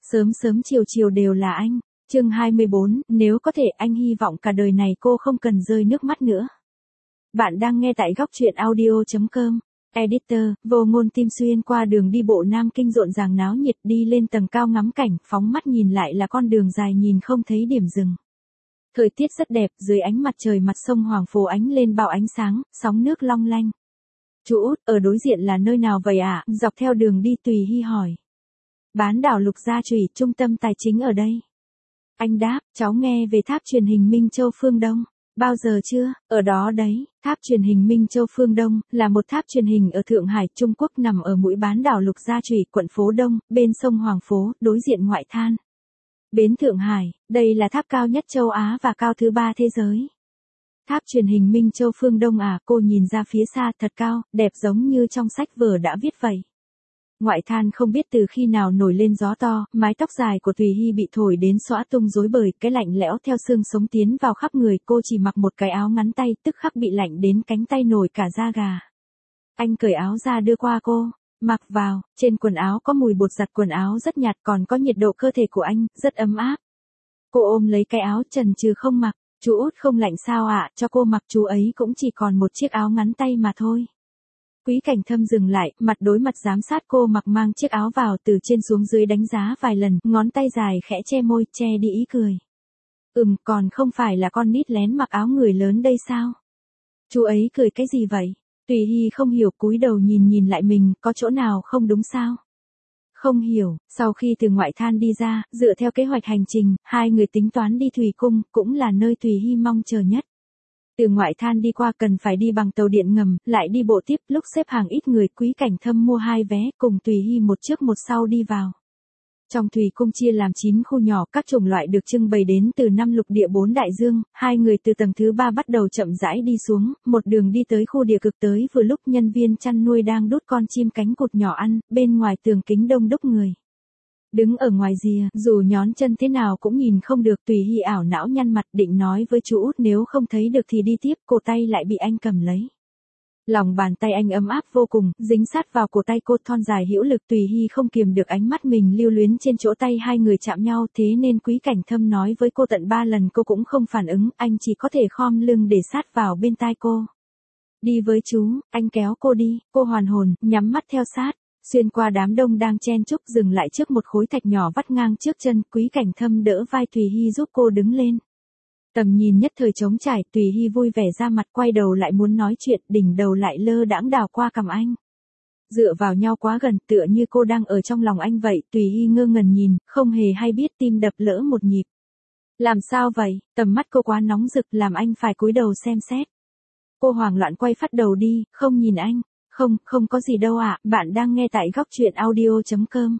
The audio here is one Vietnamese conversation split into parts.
Sớm sớm chiều chiều đều là anh. Chương 24, nếu có thể anh hy vọng cả đời này cô không cần rơi nước mắt nữa. Bạn đang nghe tại góc truyện audio.com. Editor, vô ngôn tim xuyên qua đường đi bộ Nam Kinh rộn ràng náo nhiệt, đi lên tầng cao ngắm cảnh, phóng mắt nhìn lại là con đường dài nhìn không thấy điểm dừng. Thời tiết rất đẹp, dưới ánh mặt trời mặt sông Hoàng Phố ánh lên bao ánh sáng, sóng nước long lanh. Chú Út, ở đối diện là nơi nào vậy ạ? Dọc theo đường đi Tùy Hy hỏi. Bán đảo Lục Gia Trùy, trung tâm tài chính ở đây. Anh đáp, cháu nghe về tháp truyền hình Minh Châu Phương Đông. Bao giờ chưa? Ở đó đấy, tháp truyền hình Minh Châu Phương Đông, là một tháp truyền hình ở Thượng Hải, Trung Quốc nằm ở mũi bán đảo Lục Gia Trùy, quận Phố Đông, bên sông Hoàng Phố, đối diện ngoại than. Bến Thượng Hải, đây là tháp cao nhất châu Á và cao thứ 3 thế giới. Tháp truyền hình Minh Châu Phương Đông à, cô nhìn ra phía xa, thật cao, đẹp giống như trong sách vở đã viết vậy. Ngoại than không biết từ khi nào nổi lên gió to, mái tóc dài của Tùy Hy bị thổi đến xõa tung rối bời, cái lạnh lẽo theo xương sống tiến vào khắp người, cô chỉ mặc một cái áo ngắn tay, tức khắc bị lạnh đến cánh tay nổi cả da gà. Anh cởi áo ra đưa qua cô, mặc vào, trên quần áo có mùi bột giặt quần áo rất nhạt, còn có nhiệt độ cơ thể của anh, rất ấm áp. Cô ôm lấy cái áo chần chừ không mặc, chú Út không lạnh sao ạ, cho cô mặc, chú ấy cũng chỉ còn một chiếc áo ngắn tay mà thôi. Quý Cảnh Thâm dừng lại, mặt đối mặt giám sát cô mặc mang chiếc áo vào, từ trên xuống dưới đánh giá vài lần, ngón tay dài khẽ che môi, che đi ý cười. Còn không phải là con nít lén mặc áo người lớn đây sao? Chú ấy cười cái gì vậy? Tùy Hy không hiểu, cúi đầu nhìn lại mình, có chỗ nào không đúng sao? Không hiểu, sau khi từ ngoại than đi ra, dựa theo kế hoạch hành trình, hai người tính toán đi Thủy Cung, cũng là nơi Tùy Hy mong chờ nhất. Từ ngoại than đi qua cần phải đi bằng tàu điện ngầm, lại đi bộ tiếp, lúc xếp hàng ít người, Quý Cảnh Thâm mua 2 vé, cùng Tùy Hy một trước một sau đi vào. Trong Thủy Cung chia làm 9 khu nhỏ, các chủng loại được trưng bày đến từ 5 lục địa 4 đại dương, hai người từ tầng thứ 3 bắt đầu chậm rãi đi xuống, một đường đi tới khu địa cực, tới vừa lúc nhân viên chăn nuôi đang đút con chim cánh cụt nhỏ ăn, bên ngoài tường kính đông đúc người. Đứng ở ngoài rìa, dù nhón chân thế nào cũng nhìn không được, Tùy Hy ảo não nhăn mặt, định nói với chú Út nếu không thấy được thì đi tiếp, cổ tay lại bị anh cầm lấy. Lòng bàn tay anh ấm áp vô cùng, dính sát vào cổ tay cô, thon dài hữu lực. Tùy Hy không kiềm được ánh mắt mình lưu luyến trên chỗ tay hai người chạm nhau, thế nên Quý Cảnh Thâm nói với cô tận 3 lần cô cũng không phản ứng, anh chỉ có thể khom lưng để sát vào bên tai cô. Đi với chú, anh kéo cô đi, cô hoàn hồn, nhắm mắt theo sát. Xuyên qua đám đông đang chen chúc, dừng lại trước một khối thạch nhỏ vắt ngang trước chân, Quý Cảnh Thâm đỡ vai Tùy Hy giúp cô đứng lên. Tầm nhìn nhất thời trống trải, Tùy Hy vui vẻ ra mặt, quay đầu lại muốn nói chuyện, đỉnh đầu lại lơ đãng đảo qua cằm anh. Dựa vào nhau quá gần, tựa như cô đang ở trong lòng anh vậy, Tùy Hy ngơ ngẩn nhìn, không hề hay biết tim đập lỡ một nhịp. Làm sao vậy? Tầm mắt cô quá nóng rực, làm anh phải cúi đầu xem xét. Cô hoảng loạn quay phát đầu đi, không nhìn anh. Không có gì đâu ạ, bạn đang nghe tại góc truyện audio.com.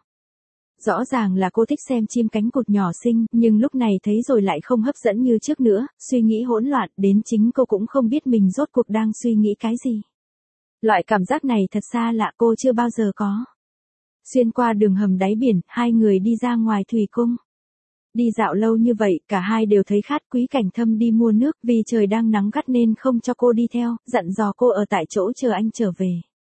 Rõ ràng là cô thích xem chim cánh cụt nhỏ xinh, nhưng lúc này thấy rồi lại không hấp dẫn như trước nữa, suy nghĩ hỗn loạn, đến chính cô cũng không biết mình rốt cuộc đang suy nghĩ cái gì. Loại cảm giác này thật xa lạ, cô chưa bao giờ có. Xuyên qua đường hầm đáy biển, hai người đi ra ngoài Thủy Cung. Đi dạo lâu như vậy, cả hai đều thấy khát. Quý Cảnh Thâm đi mua nước, vì trời đang nắng gắt nên không cho cô đi theo, dặn dò cô ở tại chỗ chờ anh trở về.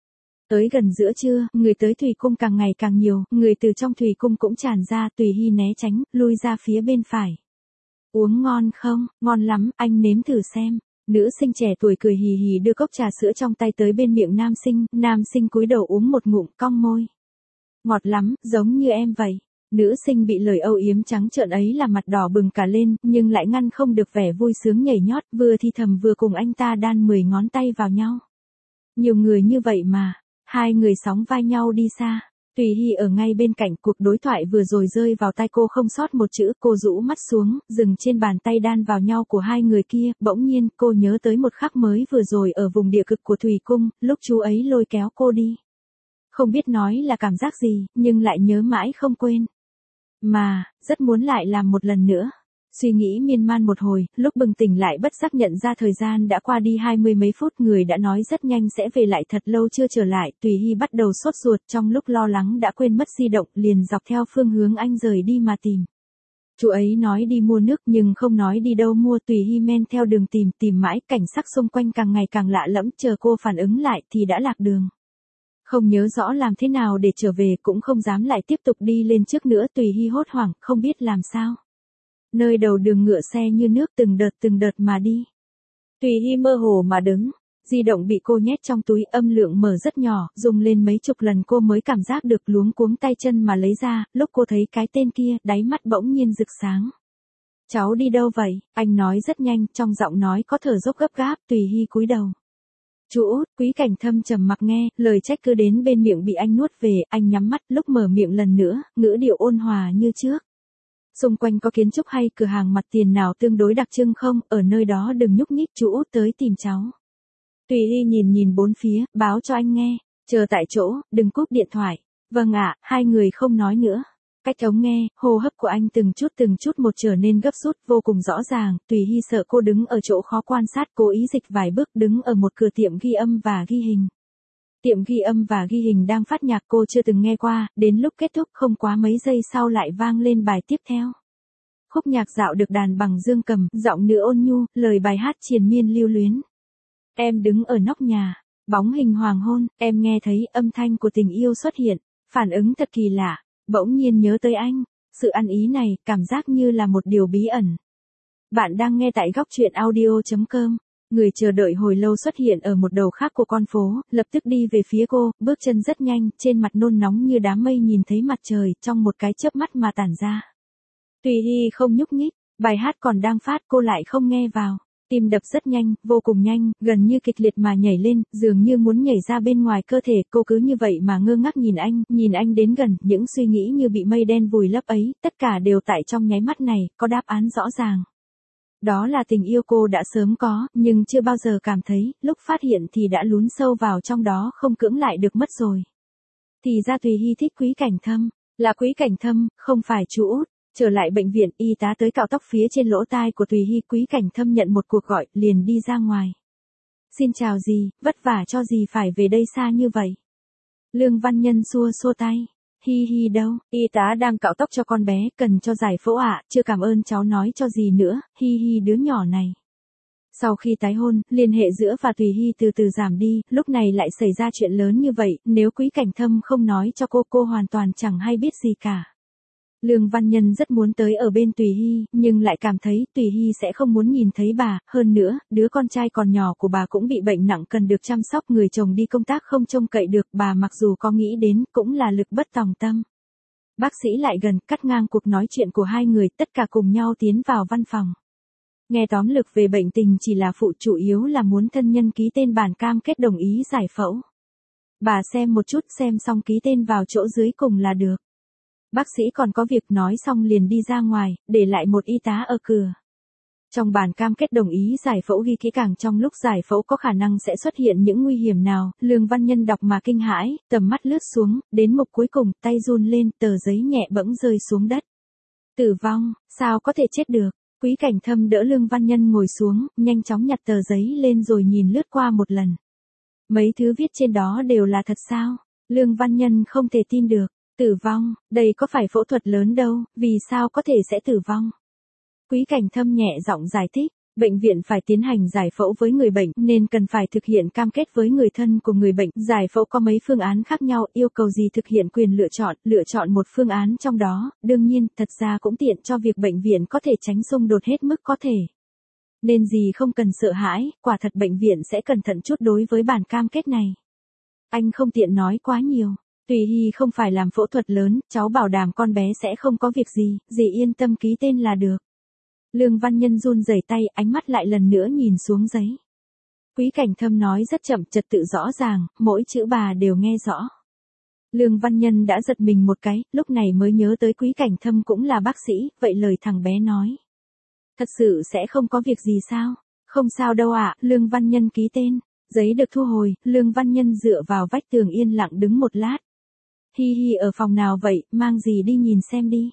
Tới gần giữa trưa, người tới Thủy Cung càng ngày càng nhiều, người từ trong Thủy Cung cũng tràn ra, Tùy Hy né tránh, lui ra phía bên phải. Uống ngon không? Ngon lắm, anh nếm thử xem. Nữ sinh trẻ tuổi cười hì hì đưa cốc trà sữa trong tay tới bên miệng nam sinh cúi đầu uống một ngụm, cong môi. Ngọt lắm, giống như em vậy. Nữ sinh bị lời âu yếm trắng trợn ấy làm mặt đỏ bừng cả lên, nhưng lại ngăn không được vẻ vui sướng nhảy nhót, vừa thì thầm vừa cùng anh ta đan 10 ngón tay vào nhau. Nhiều người như vậy mà. Hai người sóng vai nhau đi xa. Tùy Hy ở ngay bên cạnh, cuộc đối thoại vừa rồi rơi vào tai cô không sót một chữ, cô rũ mắt xuống, dừng trên bàn tay đan vào nhau của hai người kia, bỗng nhiên, cô nhớ tới một khắc mới vừa rồi ở vùng địa cực của Thủy Cung, lúc chú ấy lôi kéo cô đi. Không biết nói là cảm giác gì, nhưng lại nhớ mãi không quên. Mà, rất muốn lại làm một lần nữa. Suy nghĩ miên man một hồi, lúc bừng tỉnh lại bất giác nhận ra thời gian đã qua đi 20 mấy phút, người đã nói rất nhanh sẽ về lại thật lâu chưa trở lại, Tùy Hy bắt đầu sốt ruột, trong lúc lo lắng đã quên mất di động, liền dọc theo phương hướng anh rời đi mà tìm. Chú ấy nói đi mua nước nhưng không nói đi đâu mua, Tùy Hy men theo đường tìm mãi, cảnh sắc xung quanh càng ngày càng lạ lẫm, chờ cô phản ứng lại thì đã lạc đường. Không nhớ rõ làm thế nào để trở về, cũng không dám lại tiếp tục đi lên trước nữa. Tùy Hy hốt hoảng, không biết làm sao. Nơi đầu đường ngựa xe như nước từng đợt mà đi. Tùy Hy mơ hồ mà đứng. Di động bị cô nhét trong túi, âm lượng mở rất nhỏ, dùng lên mấy chục lần cô mới cảm giác được, luống cuống tay chân mà lấy ra. Lúc cô thấy cái tên kia, đáy mắt bỗng nhiên rực sáng. Cháu đi đâu vậy? Anh nói rất nhanh, trong giọng nói có thở dốc gấp gáp. Tùy Hy cúi đầu. Chú Út. Quý Cảnh Thâm trầm mặc nghe, lời trách cứ đến bên miệng bị anh nuốt về. Anh nhắm mắt, lúc mở miệng lần nữa, ngữ điệu ôn hòa như trước. Xung quanh có kiến trúc hay cửa hàng mặt tiền nào tương đối đặc trưng không? Ở nơi đó đừng nhúc nhích, chú Út tới tìm cháu. Tùy Hy nhìn bốn phía, báo cho anh nghe. Chờ tại chỗ, đừng cúp điện thoại. Vâng ạ. Hai người không nói nữa. Cách ống nghe, hô hấp của anh từng chút một trở nên gấp rút, vô cùng rõ ràng. Tùy Hy sợ cô đứng ở chỗ khó quan sát, cố ý dịch vài bước, đứng ở một cửa tiệm ghi âm và ghi hình. Tiệm ghi âm và ghi hình đang phát nhạc cô chưa từng nghe qua, đến lúc kết thúc không quá mấy giây sau lại vang lên bài tiếp theo. Khúc nhạc dạo được đàn bằng dương cầm, giọng nữ ôn nhu, lời bài hát triền miên lưu luyến. Em đứng ở nóc nhà, bóng hình hoàng hôn, em nghe thấy âm thanh của tình yêu xuất hiện, phản ứng thật kỳ lạ, bỗng nhiên nhớ tới anh, sự ăn ý này, cảm giác như là một điều bí ẩn. Bạn đang nghe tại góc truyện audio.com. Người chờ đợi hồi lâu xuất hiện ở một đầu khác của con phố, lập tức đi về phía cô, bước chân rất nhanh, trên mặt nôn nóng như đám mây nhìn thấy mặt trời, trong một cái chớp mắt mà tản ra. Tùy Hy không nhúc nhích, bài hát còn đang phát cô lại không nghe vào. Tim đập rất nhanh, vô cùng nhanh, gần như kịch liệt mà nhảy lên, dường như muốn nhảy ra bên ngoài cơ thể. Cô cứ như vậy mà ngơ ngác nhìn anh đến gần, những suy nghĩ như bị mây đen vùi lấp ấy, tất cả đều tại trong nháy mắt này, có đáp án rõ ràng. Đó là tình yêu cô đã sớm có, nhưng chưa bao giờ cảm thấy, lúc phát hiện thì đã lún sâu vào trong đó không cưỡng lại được mất rồi. Thì ra Tùy Hy thích Quý Cảnh Thâm, là Quý Cảnh Thâm, không phải chú Út. Trở lại bệnh viện, y tá tới cạo tóc phía trên lỗ tai của Tùy Hy. Quý Cảnh Thâm nhận một cuộc gọi, liền đi ra ngoài. Xin chào dì, vất vả cho dì phải về đây xa như vậy. Lương Văn Nhân xua tay. Hi hi đâu, y tá đang cạo tóc cho con bé, cần cho giải phẫu ạ, chưa cảm ơn cháu nói cho gì nữa, hi hi đứa nhỏ này. Sau khi tái hôn, liên hệ giữa và Tùy Hy từ từ giảm đi, lúc này lại xảy ra chuyện lớn như vậy, nếu Quý Cảnh Thâm không nói cho cô hoàn toàn chẳng hay biết gì cả. Lương Văn Nhân rất muốn tới ở bên Tùy Hy, nhưng lại cảm thấy Tùy Hy sẽ không muốn nhìn thấy bà, hơn nữa, đứa con trai còn nhỏ của bà cũng bị bệnh nặng cần được chăm sóc, người chồng đi công tác không trông cậy được, bà mặc dù có nghĩ đến, cũng là lực bất tòng tâm. Bác sĩ lại gần, cắt ngang cuộc nói chuyện của hai người, tất cả cùng nhau tiến vào văn phòng. Nghe tóm lược về bệnh tình chỉ là phụ, chủ yếu là muốn thân nhân ký tên bản cam kết đồng ý giải phẫu. Bà xem một chút, xem xong ký tên vào chỗ dưới cùng là được. Bác sĩ còn có việc nói xong liền đi ra ngoài, để lại một y tá ở cửa. Trong bản cam kết đồng ý giải phẫu ghi kỹ càng trong lúc giải phẫu có khả năng sẽ xuất hiện những nguy hiểm nào. Lương Văn Nhân đọc mà kinh hãi, tầm mắt lướt xuống, đến mục cuối cùng, tay run lên, tờ giấy nhẹ bẫng rơi xuống đất. Tử vong, sao có thể chết được? Quý Cảnh Thâm đỡ Lương Văn Nhân ngồi xuống, nhanh chóng nhặt tờ giấy lên rồi nhìn lướt qua một lần. Mấy thứ viết trên đó đều là thật sao? Lương Văn Nhân không thể tin được. Tử vong, đây có phải phẫu thuật lớn đâu, vì sao có thể sẽ tử vong? Quý Cảnh Thâm nhẹ giọng giải thích, bệnh viện phải tiến hành giải phẫu với người bệnh nên cần phải thực hiện cam kết với người thân của người bệnh. Giải phẫu có mấy phương án khác nhau, yêu cầu gì thực hiện quyền lựa chọn một phương án trong đó, đương nhiên, thật ra cũng tiện cho việc bệnh viện có thể tránh xung đột hết mức có thể. Nên gì không cần sợ hãi, quả thật bệnh viện sẽ cẩn thận chút đối với bản cam kết này. Anh không tiện nói quá nhiều. Tùy Hy không phải làm phẫu thuật lớn, cháu bảo đảm con bé sẽ không có việc gì, dì yên tâm ký tên là được. Lương Văn Nhân run rẩy tay, ánh mắt lại lần nữa nhìn xuống giấy. Quý Cảnh Thâm nói rất chậm, trật tự rõ ràng, mỗi chữ bà đều nghe rõ. Lương Văn Nhân đã giật mình một cái, lúc này mới nhớ tới Quý Cảnh Thâm cũng là bác sĩ, vậy lời thằng bé nói. Thật sự sẽ không có việc gì sao? Không sao đâu ạ, Lương Văn Nhân ký tên. Giấy được thu hồi, Lương Văn Nhân dựa vào vách tường yên lặng đứng một lát. Hi hi ở phòng nào vậy, mang gì đi nhìn xem đi.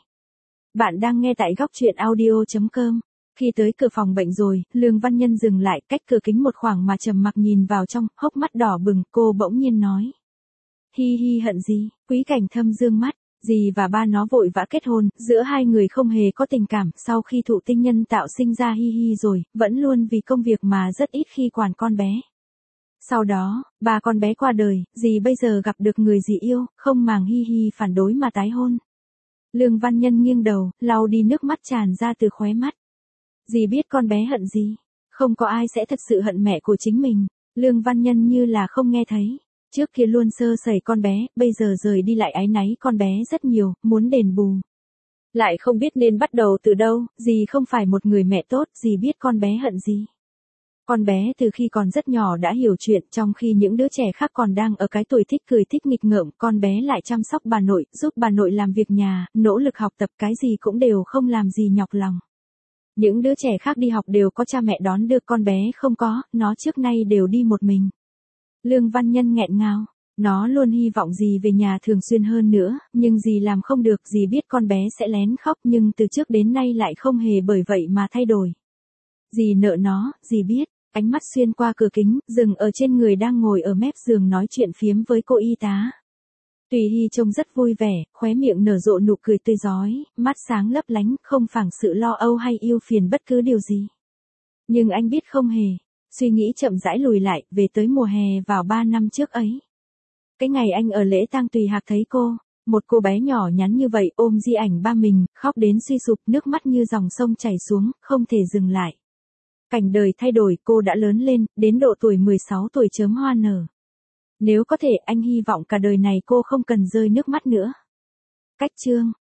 Bạn đang nghe tại góc truyện audio.com. Khi tới cửa phòng bệnh rồi, Lương Văn Nhân dừng lại cách cửa kính một khoảng mà trầm mặc nhìn vào trong, hốc mắt đỏ bừng, cô bỗng nhiên nói. Hi hi hận gì, Quý Cảnh Thâm dương mắt, dì và ba nó vội vã kết hôn, giữa hai người không hề có tình cảm, sau khi thụ tinh nhân tạo sinh ra hi hi rồi, vẫn luôn vì công việc mà rất ít khi quản con bé. Sau đó, ba con bé qua đời, dì bây giờ gặp được người dì yêu, không màng hi hi phản đối mà tái hôn. Lương Văn Nhân nghiêng đầu, lau đi nước mắt tràn ra từ khóe mắt. Dì biết con bé hận gì? Không có ai sẽ thật sự hận mẹ của chính mình. Lương Văn Nhân như là không nghe thấy. Trước kia luôn sơ sẩy con bé, bây giờ rời đi lại áy náy con bé rất nhiều, muốn đền bù. Lại không biết nên bắt đầu từ đâu, dì không phải một người mẹ tốt, dì biết con bé hận gì. Con bé từ khi còn rất nhỏ đã hiểu chuyện, trong khi những đứa trẻ khác còn đang ở cái tuổi thích cười thích nghịch ngợm, con bé lại chăm sóc bà nội, giúp bà nội làm việc nhà, nỗ lực học tập, cái gì cũng đều không làm gì nhọc lòng. Những đứa trẻ khác đi học đều có cha mẹ đón đưa, con bé không có, nó trước nay đều đi một mình. Lương Văn Nhân nghẹn ngào, nó luôn hy vọng dì về nhà thường xuyên hơn nữa, nhưng dì làm không được, dì biết con bé sẽ lén khóc nhưng từ trước đến nay lại không hề bởi vậy mà thay đổi. Dì nợ nó, dì biết. Ánh mắt xuyên qua cửa kính, dừng ở trên người đang ngồi ở mép giường nói chuyện phiếm với cô y tá. Tùy Hy trông rất vui vẻ, khóe miệng nở rộ nụ cười tươi rói, mắt sáng lấp lánh, không phảng sự lo âu hay yêu phiền bất cứ điều gì. Nhưng anh biết không hề. Suy nghĩ chậm rãi lùi lại, về tới mùa hè vào 3 năm trước ấy. Cái ngày anh ở lễ tang Tùy Hạc thấy cô, một cô bé nhỏ nhắn như vậy ôm di ảnh ba mình, khóc đến suy sụp, nước mắt như dòng sông chảy xuống, không thể dừng lại. Cảnh đời thay đổi, cô đã lớn lên, đến độ tuổi 16 tuổi chớm hoa nở. Nếu có thể, anh hy vọng cả đời này cô không cần rơi nước mắt nữa. Cách chương